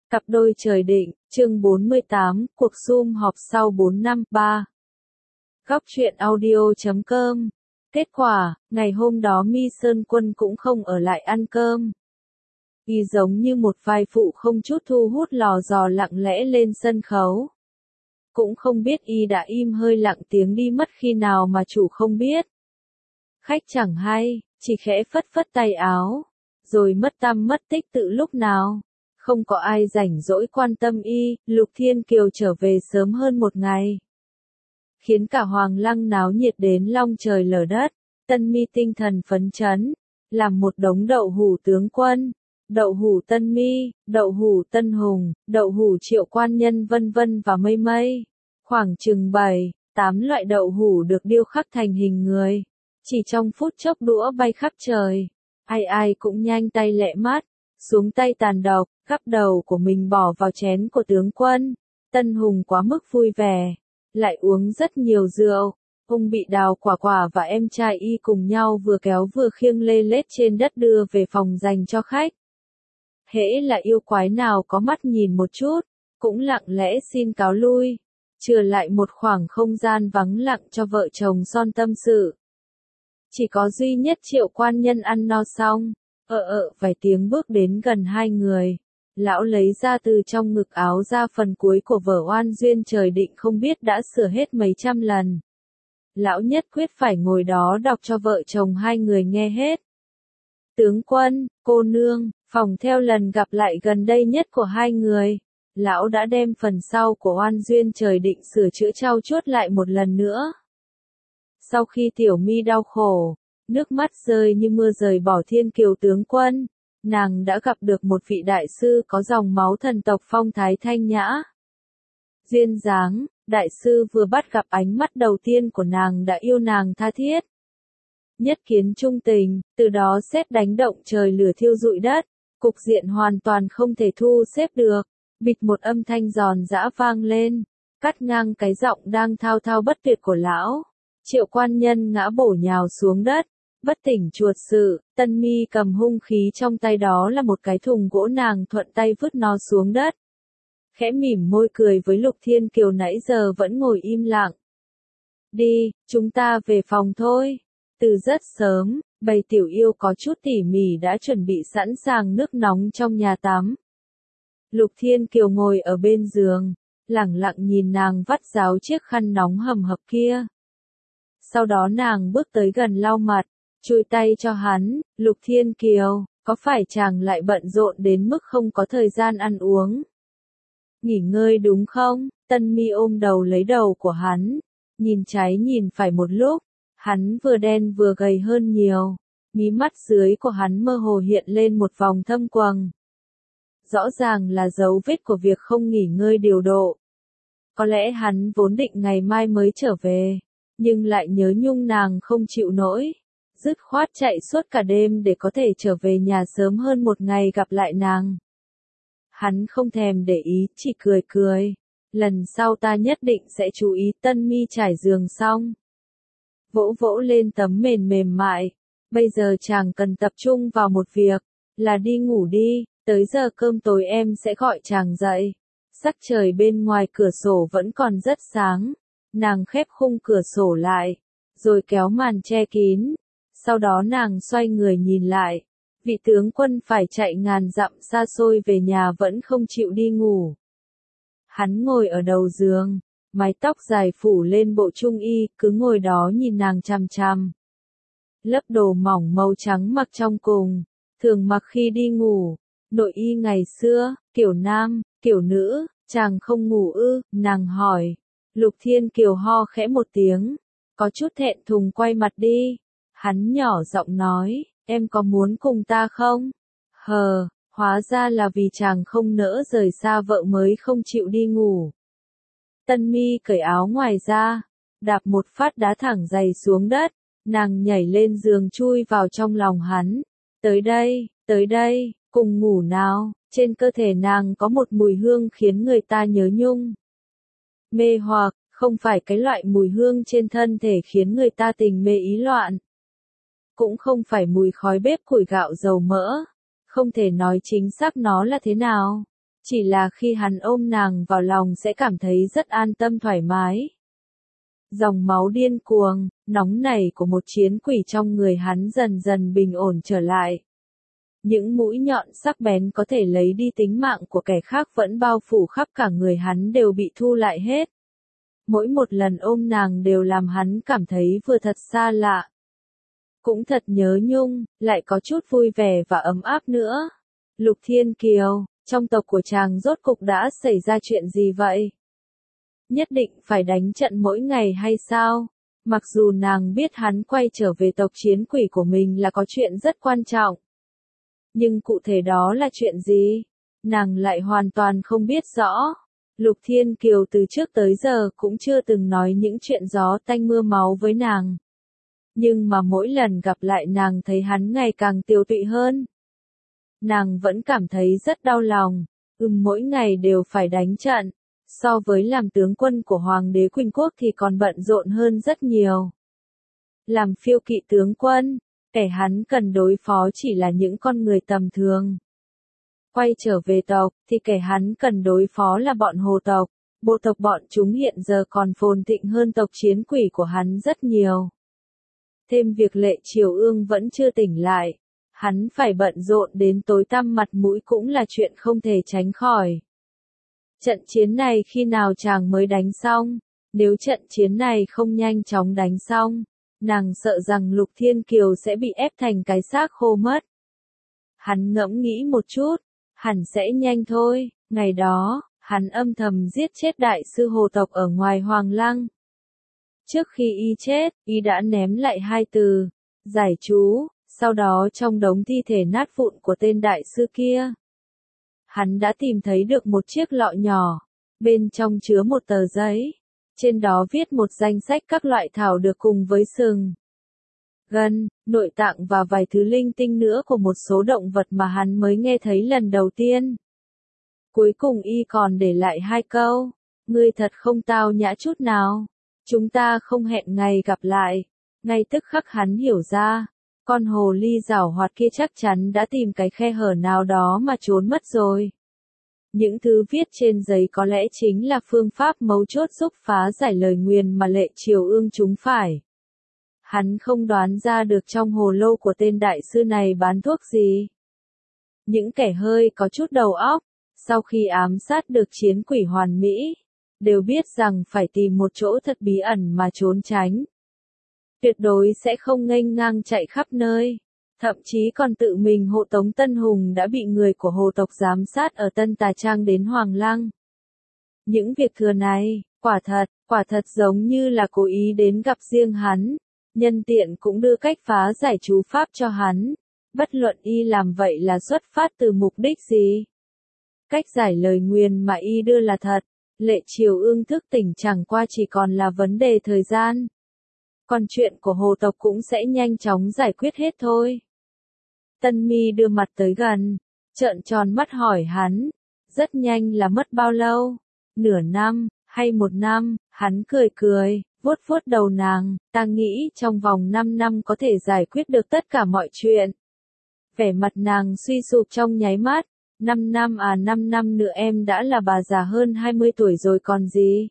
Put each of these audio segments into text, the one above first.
Cặp đôi trời định, chương 48, cuộc sum họp sau 4 năm, 3. Góc truyện audio.com. Kết quả, ngày hôm đó Mi Sơn Quân cũng không ở lại ăn cơm. Y giống như một vai phụ không chút thu hút lò dò lặng lẽ lên sân khấu. Cũng không biết Y đã im hơi lặng tiếng đi mất khi nào mà chủ không biết. Khách chẳng hay, chỉ khẽ phất phất tay áo, rồi mất tăm mất tích tự lúc nào. Không có ai rảnh rỗi quan tâm Y, Lục Thiên Kiều trở về sớm hơn một ngày. Khiến cả Hoàng Lăng náo nhiệt đến long trời lở đất, Tân Mi tinh thần phấn chấn, làm một đống đậu hủ tướng quân, đậu hủ Tân Mi, đậu hủ Tân Hùng, đậu hủ Triệu Quan Nhân vân vân và mây mây. Khoảng chừng 7, 8 loại đậu hủ được điêu khắc thành hình người. Chỉ trong phút chốc đũa bay khắp trời, ai ai cũng nhanh tay lẹ mắt, xuống tay tàn độc, gắp đầu của mình bỏ vào chén của tướng quân. Tân Hùng quá mức vui vẻ, lại uống rất nhiều rượu. Ông bị Đào Quả Quả và em trai Y cùng nhau vừa kéo vừa khiêng lê lết trên đất đưa về phòng dành cho khách. Hễ là yêu quái nào có mắt nhìn một chút, cũng lặng lẽ xin cáo lui, chừa lại một khoảng không gian vắng lặng cho vợ chồng son tâm sự. Chỉ có duy nhất Triệu Quan Nhân ăn no xong, vài tiếng bước đến gần hai người. Lão lấy ra từ trong ngực áo ra phần cuối của vở Oan Duyên Trời Định không biết đã sửa hết mấy trăm lần. Lão nhất quyết phải ngồi đó đọc cho vợ chồng hai người nghe hết. Tướng quân, cô nương, phòng theo lần gặp lại gần đây nhất của hai người, lão đã đem phần sau của Oan Duyên Trời Định sửa chữa trau chuốt lại một lần nữa. Sau khi Tiểu Mi đau khổ, nước mắt rơi như mưa rời bỏ Thiên Kiều tướng quân, nàng đã gặp được một vị đại sư có dòng máu thần tộc phong thái thanh nhã. Duyên dáng, đại sư vừa bắt gặp ánh mắt đầu tiên của nàng đã yêu nàng tha thiết. Nhất kiến trung tình, từ đó sét đánh động trời lửa thiêu rụi đất, cục diện hoàn toàn không thể thu xếp được. Bịch một âm thanh giòn giã vang lên, cắt ngang cái giọng đang thao thao bất tuyệt của lão. Triệu Quan Nhân ngã bổ nhào xuống đất, bất tỉnh chuột sự. Tân Mi cầm hung khí trong tay, đó là một cái thùng gỗ, nàng thuận tay vứt nó xuống đất. Khẽ mỉm môi cười với Lục Thiên Kiều nãy giờ vẫn ngồi im lặng. Đi, chúng ta về phòng thôi. Từ rất sớm, bầy tiểu yêu có chút tỉ mỉ đã chuẩn bị sẵn sàng nước nóng trong nhà tắm. Lục Thiên Kiều ngồi ở bên giường, lẳng lặng nhìn nàng vắt ráo chiếc khăn nóng hầm hập kia. Sau đó nàng bước tới gần lau mặt, chùi tay cho hắn. Lục Thiên Kiều, có phải chàng lại bận rộn đến mức không có thời gian ăn uống? Nghỉ ngơi đúng không? Tân Mi ôm đầu lấy đầu của hắn, nhìn trái nhìn phải một lúc, hắn vừa đen vừa gầy hơn nhiều, mí mắt dưới của hắn mơ hồ hiện lên một vòng thâm quầng. Rõ ràng là dấu vết của việc không nghỉ ngơi điều độ. Có lẽ hắn vốn định ngày mai mới trở về, nhưng lại nhớ nhung nàng không chịu nổi, dứt khoát chạy suốt cả đêm để có thể trở về nhà sớm hơn một ngày gặp lại nàng. Hắn không thèm để ý, chỉ cười cười. Lần sau ta nhất định sẽ chú ý. Tân Mi trải giường xong, vỗ vỗ lên tấm mền mềm mại. Bây giờ chàng cần tập trung vào một việc, là đi ngủ đi, tới giờ cơm tối em sẽ gọi chàng dậy. Sắc trời bên ngoài cửa sổ vẫn còn rất sáng, nàng khép khung cửa sổ lại, rồi kéo màn che kín. Sau đó nàng xoay người nhìn lại, vị tướng quân phải chạy ngàn dặm xa xôi về nhà vẫn không chịu đi ngủ. Hắn ngồi ở đầu giường, mái tóc dài phủ lên bộ trung y, cứ ngồi đó nhìn nàng chằm chằm. Lớp đồ mỏng màu trắng mặc trong cùng, thường mặc khi đi ngủ. Nội y ngày xưa, kiểu nam, kiểu nữ, chàng không ngủ ư? Nàng hỏi. Lục Thiên Kiều ho khẽ một tiếng, có chút thẹn thùng quay mặt đi. Hắn nhỏ giọng nói, em có muốn cùng ta không? Hóa ra là vì chàng không nỡ rời xa vợ mới không chịu đi ngủ. Tân Mi cởi áo ngoài ra, đạp một phát đá thẳng giày xuống đất, nàng nhảy lên giường chui vào trong lòng hắn. Tới đây, cùng ngủ nào. Trên cơ thể nàng có một mùi hương khiến người ta nhớ nhung. Mê hoặc, không phải cái loại mùi hương trên thân thể khiến người ta tình mê ý loạn. Cũng không phải mùi khói bếp củi gạo dầu mỡ. Không thể nói chính xác nó là thế nào. Chỉ là khi hắn ôm nàng vào lòng sẽ cảm thấy rất an tâm thoải mái. Dòng máu điên cuồng, nóng nảy của một chiến quỷ trong người hắn dần dần bình ổn trở lại. Những mũi nhọn sắc bén có thể lấy đi tính mạng của kẻ khác vẫn bao phủ khắp cả người hắn đều bị thu lại hết. Mỗi một lần ôm nàng đều làm hắn cảm thấy vừa thật xa lạ, cũng thật nhớ nhung, lại có chút vui vẻ và ấm áp nữa. Lục Thiên Kiều, trong tộc của chàng rốt cục đã xảy ra chuyện gì vậy? Nhất định phải đánh trận mỗi ngày hay sao? Mặc dù nàng biết hắn quay trở về tộc chiến quỷ của mình là có chuyện rất quan trọng. Nhưng cụ thể đó là chuyện gì? Nàng lại hoàn toàn không biết rõ. Lục Thiên Kiều từ trước tới giờ cũng chưa từng nói những chuyện gió tanh mưa máu với nàng. Nhưng mà mỗi lần gặp lại nàng thấy hắn ngày càng tiều tụy hơn. Nàng vẫn cảm thấy rất đau lòng. Mỗi ngày đều phải đánh trận. So với làm tướng quân của Hoàng đế Quỳnh Quốc thì còn bận rộn hơn rất nhiều. Làm phiêu kỵ tướng quân, kẻ hắn cần đối phó chỉ là những con người tầm thường. Quay trở về tộc, thì kẻ hắn cần đối phó là bọn hồ tộc. Bộ tộc bọn chúng hiện giờ còn phồn thịnh hơn tộc chiến quỷ của hắn rất nhiều. Thêm việc Lệ Triều Ương vẫn chưa tỉnh lại. Hắn phải bận rộn đến tối tăm mặt mũi cũng là chuyện không thể tránh khỏi. Trận chiến này khi nào chàng mới đánh xong? Nếu trận chiến này không nhanh chóng đánh xong, nàng sợ rằng Lục Thiên Kiều sẽ bị ép thành cái xác khô mất. Hắn ngẫm nghĩ một chút, hẳn sẽ nhanh thôi. Ngày đó, hắn âm thầm giết chết đại sư hồ tộc ở ngoài Hoàng Lăng. Trước khi y chết, y đã ném lại hai từ, giải chú, sau đó trong đống thi thể nát vụn của tên đại sư kia. Hắn đã tìm thấy được một chiếc lọ nhỏ, bên trong chứa một tờ giấy, trên đó viết một danh sách các loại thảo được cùng với sừng, gân, nội tạng và vài thứ linh tinh nữa của một số động vật mà hắn mới nghe thấy lần đầu tiên. Cuối cùng y còn để lại hai câu, ngươi thật không tao nhã chút nào, chúng ta không hẹn ngày gặp lại. Ngay tức khắc hắn hiểu ra, con hồ ly giảo hoạt kia chắc chắn đã tìm cái khe hở nào đó mà trốn mất rồi. Những thứ viết trên giấy có lẽ chính là phương pháp mấu chốt giúp phá giải lời nguyền mà Lệ Triều Ương trúng phải. Hắn không đoán ra được trong hồ lô của tên đại sư này bán thuốc gì. Những kẻ hơi có chút đầu óc, sau khi ám sát được chiến quỷ hoàn mỹ, đều biết rằng phải tìm một chỗ thật bí ẩn mà trốn tránh. Tuyệt đối sẽ không nghênh ngang chạy khắp nơi. Thậm chí còn tự mình hộ tống Tân Hùng đã bị người của hồ tộc giám sát ở Tân Tà Trang đến Hoàng Lăng. Những việc thừa này, quả thật giống như là cố ý đến gặp riêng hắn. Nhân tiện cũng đưa cách phá giải chú pháp cho hắn. Bất luận y làm vậy là xuất phát từ mục đích gì. Cách giải lời nguyền mà y đưa là thật. Lệ Triều Ương thức tỉnh chẳng qua chỉ còn là vấn đề thời gian. Còn chuyện của hồ tộc cũng sẽ nhanh chóng giải quyết hết thôi. Tân Mi đưa mặt tới gần, trợn tròn mắt hỏi hắn, rất nhanh là mất bao lâu? Nửa năm, hay một năm? Hắn cười cười, vuốt vuốt đầu nàng, ta nghĩ trong vòng 5 năm có thể giải quyết được tất cả mọi chuyện. Vẻ mặt nàng suy sụp trong nháy mắt, 5 năm à 5 năm nữa em đã là bà già hơn 20 tuổi rồi còn gì?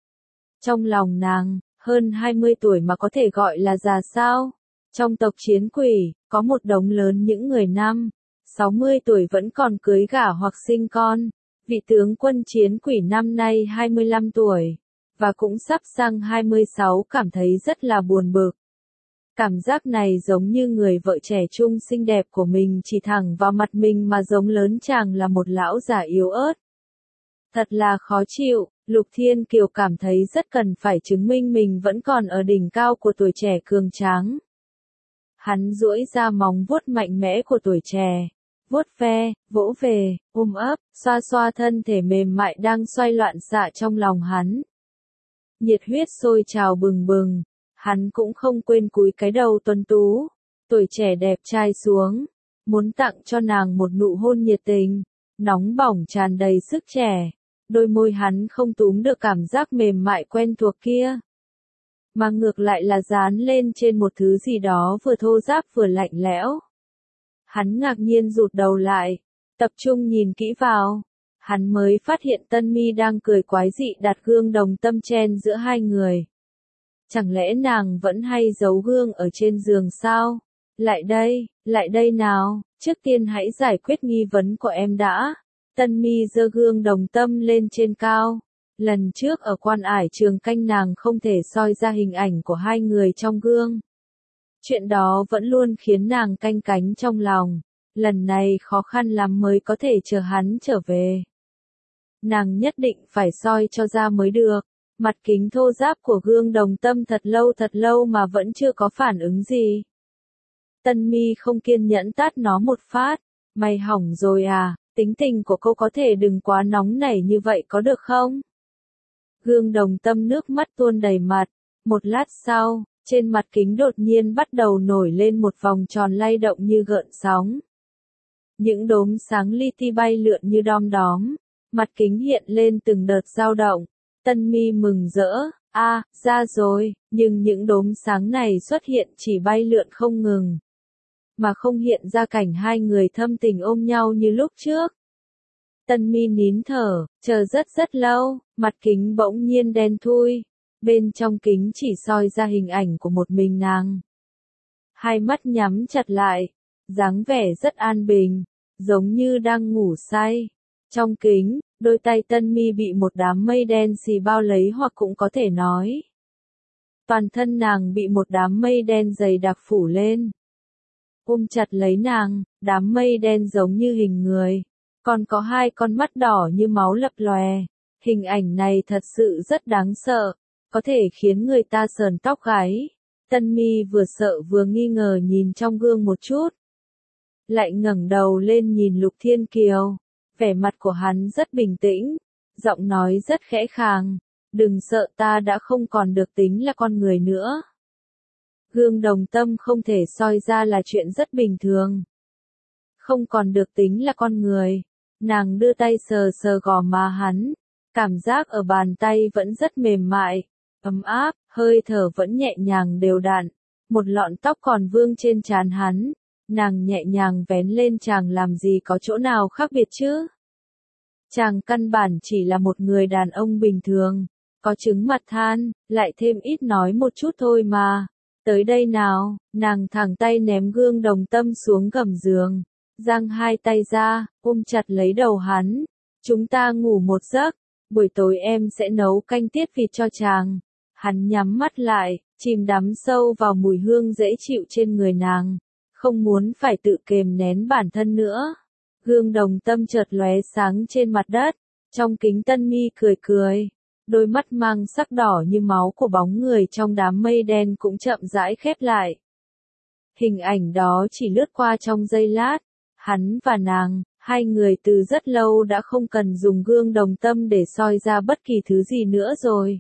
Trong lòng nàng, hơn 20 tuổi mà có thể gọi là già sao? Trong tộc chiến quỷ, có một đống lớn những người năm 60 tuổi vẫn còn cưới gả hoặc sinh con. Vị tướng quân chiến quỷ năm nay 25 tuổi, và cũng sắp sang 26 cảm thấy rất là buồn bực. Cảm giác này giống như người vợ trẻ trung xinh đẹp của mình chỉ thẳng vào mặt mình mà giống lớn chàng là một lão già yếu ớt. Thật là khó chịu, Lục Thiên Kiều cảm thấy rất cần phải chứng minh mình vẫn còn ở đỉnh cao của tuổi trẻ cường tráng. Hắn duỗi ra móng vuốt mạnh mẽ của tuổi trẻ, vuốt ve, vỗ về, ôm ấp, xoa xoa thân thể mềm mại đang xoay loạn xạ trong lòng hắn. Nhiệt huyết sôi trào bừng bừng, hắn cũng không quên cúi cái đầu tuấn tú, tuổi trẻ đẹp trai xuống, muốn tặng cho nàng một nụ hôn nhiệt tình, nóng bỏng tràn đầy sức trẻ. Đôi môi hắn không túm được cảm giác mềm mại quen thuộc kia, mà ngược lại là dán lên trên một thứ gì đó vừa thô ráp vừa lạnh lẽo. Hắn ngạc nhiên rụt đầu lại, tập trung nhìn kỹ vào. hắn mới phát hiện Tân Mi đang cười quái dị đặt gương đồng tâm chen giữa hai người. Chẳng lẽ nàng vẫn hay giấu gương ở trên giường sao? Lại đây nào, trước tiên hãy giải quyết nghi vấn của em đã. Tân Mi giơ gương đồng tâm lên trên cao. Lần trước ở Quan Ải Trường Canh nàng không thể soi ra hình ảnh của hai người trong gương. Chuyện đó vẫn luôn khiến nàng canh cánh trong lòng. Lần này khó khăn lắm mới có thể chờ hắn trở về. Nàng nhất định phải soi cho ra mới được. Mặt kính thô ráp của gương đồng tâm thật lâu mà vẫn chưa có phản ứng gì. Tân Mi không kiên nhẫn tát nó một phát. Mày hỏng rồi à, tính tình của cô có thể đừng quá nóng nảy như vậy có được không? Gương đồng tâm nước mắt tuôn đầy mặt. Một lát sau, trên mặt kính đột nhiên bắt đầu nổi lên một vòng tròn lay động như gợn sóng. Những đốm sáng li ti bay lượn như đom đóm. Mặt kính hiện lên từng đợt dao động. Tân Mi mừng rỡ, ra rồi, nhưng những đốm sáng này xuất hiện chỉ bay lượn không ngừng. Mà không hiện ra cảnh hai người thâm tình ôm nhau như lúc trước. Tân Mi nín thở, chờ rất lâu, mặt kính bỗng nhiên đen thui. Bên trong kính chỉ soi ra hình ảnh của một mình nàng. Hai mắt nhắm chặt lại, dáng vẻ rất an bình, giống như đang ngủ say. Trong kính, đôi tay Tân Mi bị một đám mây đen xì bao lấy hoặc cũng có thể nói. Toàn thân nàng bị một đám mây đen dày đặc phủ lên. Ôm chặt lấy nàng, đám mây đen giống như hình người. Còn có hai con mắt đỏ như máu lập lòe. Hình ảnh này thật sự rất đáng sợ, có thể khiến người ta sờn tóc gáy. Tân Mi vừa sợ vừa nghi ngờ nhìn trong gương một chút. Lại ngẩng đầu lên nhìn Lục Thiên Kiều. Vẻ mặt của hắn rất bình tĩnh, giọng nói rất khẽ khàng, đừng sợ, ta đã không còn được tính là con người nữa. Gương đồng tâm không thể soi ra là chuyện rất bình thường. Không còn được tính là con người, nàng đưa tay sờ sờ gò má hắn, cảm giác ở bàn tay vẫn rất mềm mại, ấm áp, hơi thở vẫn nhẹ nhàng đều đặn, một lọn tóc còn vương trên trán hắn. Nàng nhẹ nhàng vén lên, chàng làm gì có chỗ nào khác biệt chứ? Chàng căn bản chỉ là một người đàn ông bình thường, có trứng mặt than, lại thêm ít nói một chút thôi mà. Tới đây nào, nàng thẳng tay ném gương đồng tâm xuống gầm giường, giang hai tay ra, ôm chặt lấy đầu hắn. Chúng ta ngủ một giấc, buổi tối em sẽ nấu canh tiết vịt cho chàng. Hắn nhắm mắt lại, chìm đắm sâu vào mùi hương dễ chịu trên người nàng. Không muốn phải tự kềm nén bản thân nữa. Gương đồng tâm chợt lóe sáng trên mặt đất. Trong kính Tân Mi cười. Đôi mắt mang sắc đỏ như máu của bóng người trong đám mây đen cũng chậm rãi khép lại. Hình ảnh đó chỉ lướt qua trong giây lát. Hắn và nàng, hai người từ rất lâu đã không cần dùng gương đồng tâm để soi ra bất kỳ thứ gì nữa rồi.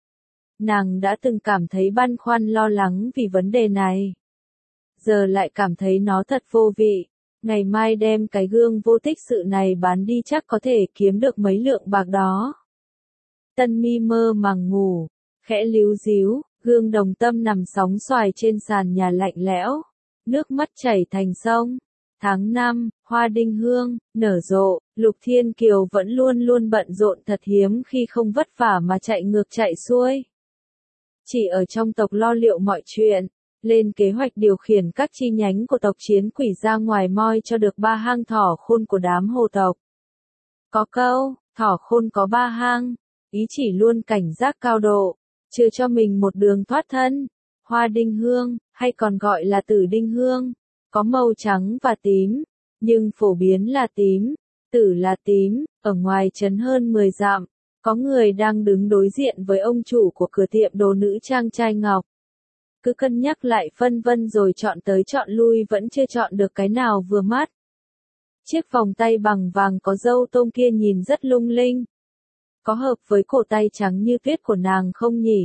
Nàng đã từng cảm thấy băn khoăn lo lắng vì vấn đề này. Giờ lại cảm thấy nó thật vô vị. Ngày mai đem cái gương vô tích sự này bán đi chắc có thể kiếm được mấy lượng bạc đó. Tân Mi mơ màng ngủ, khẽ líu díu, gương đồng tâm nằm sóng xoài trên sàn nhà lạnh lẽo. Nước mắt chảy thành sông. Tháng 5, hoa đinh hương, nở rộ, Lục Thiên Kiều vẫn luôn bận rộn thật hiếm khi không vất vả mà chạy ngược chạy xuôi. Chỉ ở trong tộc lo liệu mọi chuyện. Lên kế hoạch điều khiển các chi nhánh của tộc Chiến Quỷ ra ngoài moi cho được 3 hang thỏ khôn của đám hồ tộc. Có câu, thỏ khôn có 3 hang, ý chỉ luôn cảnh giác cao độ, chưa cho mình một đường thoát thân. Hoa đinh hương, hay còn gọi là tử đinh hương, có màu trắng và tím, nhưng phổ biến là tím, tử là tím, ở ngoài trấn hơn 10 dặm, có người đang đứng đối diện với ông chủ của cửa tiệm đồ nữ trang trai ngọc. Cứ cân nhắc lại phân vân rồi chọn tới chọn lui vẫn chưa chọn được cái nào vừa mắt. Chiếc vòng tay bằng vàng có dâu tôm kia nhìn rất lung linh. Có hợp với cổ tay trắng như tuyết của nàng không nhỉ?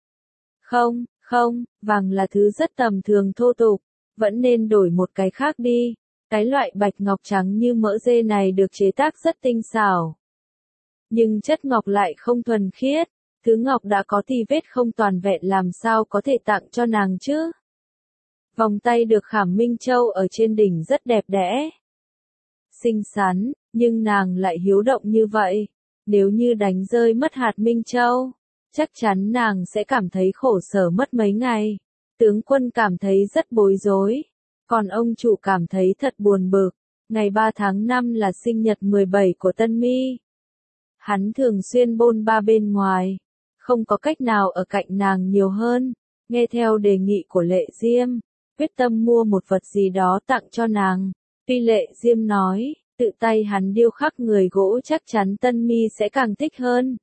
Không, vàng là thứ rất tầm thường thô tục, vẫn nên đổi một cái khác đi. Cái loại bạch ngọc trắng như mỡ dê này được chế tác rất tinh xảo. Nhưng chất ngọc lại không thuần khiết. Thứ ngọc đã có tì vết không toàn vẹn làm sao có thể tặng cho nàng chứ? Vòng tay được khảm minh châu ở trên đỉnh rất đẹp đẽ. xinh xắn, nhưng nàng lại hiếu động như vậy. Nếu như đánh rơi mất hạt Minh Châu, chắc chắn nàng sẽ cảm thấy khổ sở mất mấy ngày. Tướng quân cảm thấy rất bối rối, còn ông chủ cảm thấy thật buồn bực. Ngày 3 tháng 5 là sinh nhật 17 của Tân Mi. Hắn thường xuyên bôn ba bên ngoài, không có cách nào ở cạnh nàng nhiều hơn. Nghe theo đề nghị của Lệ Diêm, quyết tâm mua một vật gì đó tặng cho nàng. Tuy Lệ Diêm nói, tự tay hắn điêu khắc người gỗ chắc chắn Tân Mi sẽ càng thích hơn.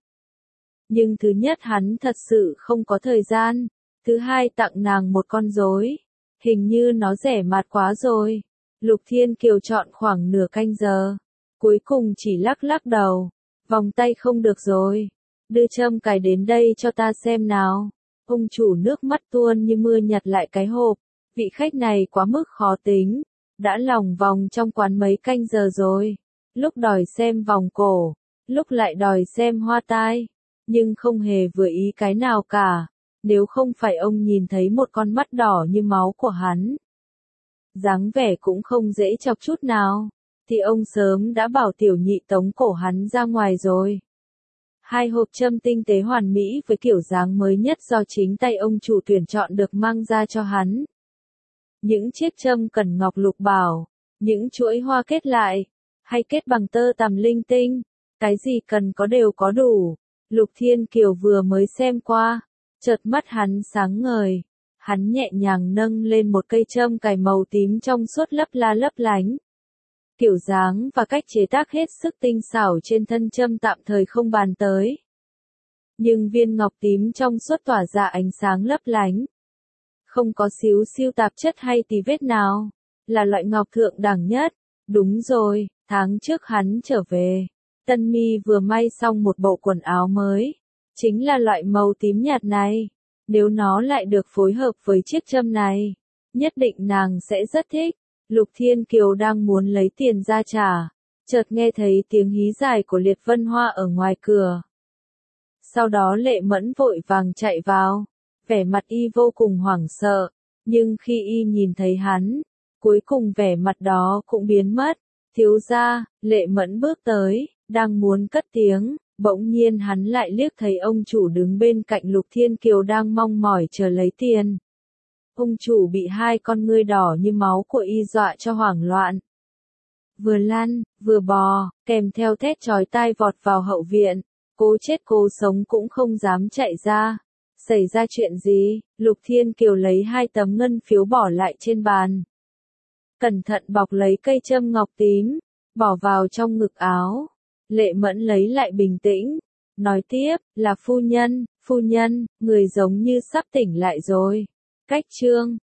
Nhưng thứ nhất hắn thật sự không có thời gian, thứ hai tặng nàng một con rối, hình như nó rẻ mạt quá rồi. Lục Thiên Kiều chọn khoảng nửa canh giờ, cuối cùng chỉ lắc lắc đầu, vòng tay không được rồi, đưa châm cài đến đây cho ta xem nào. Ông chủ nước mắt tuôn như mưa nhặt lại cái hộp, vị khách này quá mức khó tính, đã lòng vòng trong quán mấy canh giờ rồi, lúc đòi xem vòng cổ, lúc lại đòi xem hoa tai, nhưng không hề vừa ý cái nào cả, nếu không phải ông nhìn thấy một con mắt đỏ như máu của hắn. Dáng vẻ cũng không dễ chọc chút nào, thì ông sớm đã bảo tiểu nhị tống cổ hắn ra ngoài rồi. Hai hộp châm tinh tế hoàn mỹ với kiểu dáng mới nhất do chính tay ông chủ tuyển chọn được mang ra cho hắn. Những chiếc châm cần ngọc lục bảo, những chuỗi hoa kết lại, hay kết bằng tơ tằm linh tinh, cái gì cần có đều có đủ. Lục Thiên Kiều vừa mới xem qua, chợt mắt hắn sáng ngời, hắn nhẹ nhàng nâng lên một cây châm cài màu tím trong suốt lấp la lấp lánh. Kiểu dáng và cách chế tác hết sức tinh xảo trên thân châm tạm thời không bàn tới. Nhưng viên ngọc tím trong suốt tỏa ra ánh sáng lấp lánh. Không có xíu siêu tạp chất hay tì vết nào. Là loại ngọc thượng đẳng nhất. Đúng rồi, tháng trước hắn trở về. Tân Mi vừa may xong một bộ quần áo mới. Chính là loại màu tím nhạt này. Nếu nó lại được phối hợp với chiếc châm này, nhất định nàng sẽ rất thích. Lục Thiên Kiều đang muốn lấy tiền ra trả, chợt nghe thấy tiếng hí dài của Liệt Vân Hoa ở ngoài cửa. Sau đó Lệ Mẫn vội vàng chạy vào, vẻ mặt y vô cùng hoảng sợ, nhưng khi y nhìn thấy hắn, cuối cùng vẻ mặt đó cũng biến mất. Thiếu gia, Lệ Mẫn bước tới, đang muốn cất tiếng, bỗng nhiên hắn lại liếc thấy ông chủ đứng bên cạnh Lục Thiên Kiều đang mong mỏi chờ lấy tiền. Ông chủ bị hai con ngươi đỏ như máu của y dọa cho hoảng loạn. Vừa lăn, vừa bò, kèm theo thét chói tai vọt vào hậu viện, cố chết cố sống cũng không dám chạy ra. Xảy ra chuyện gì? Lục Thiên Kiều lấy hai tấm ngân phiếu bỏ lại trên bàn. Cẩn thận bọc lấy cây châm ngọc tím, bỏ vào trong ngực áo. Lệ Mẫn lấy lại bình tĩnh, nói tiếp, là phu nhân, người giống như sắp tỉnh lại rồi. Cách chương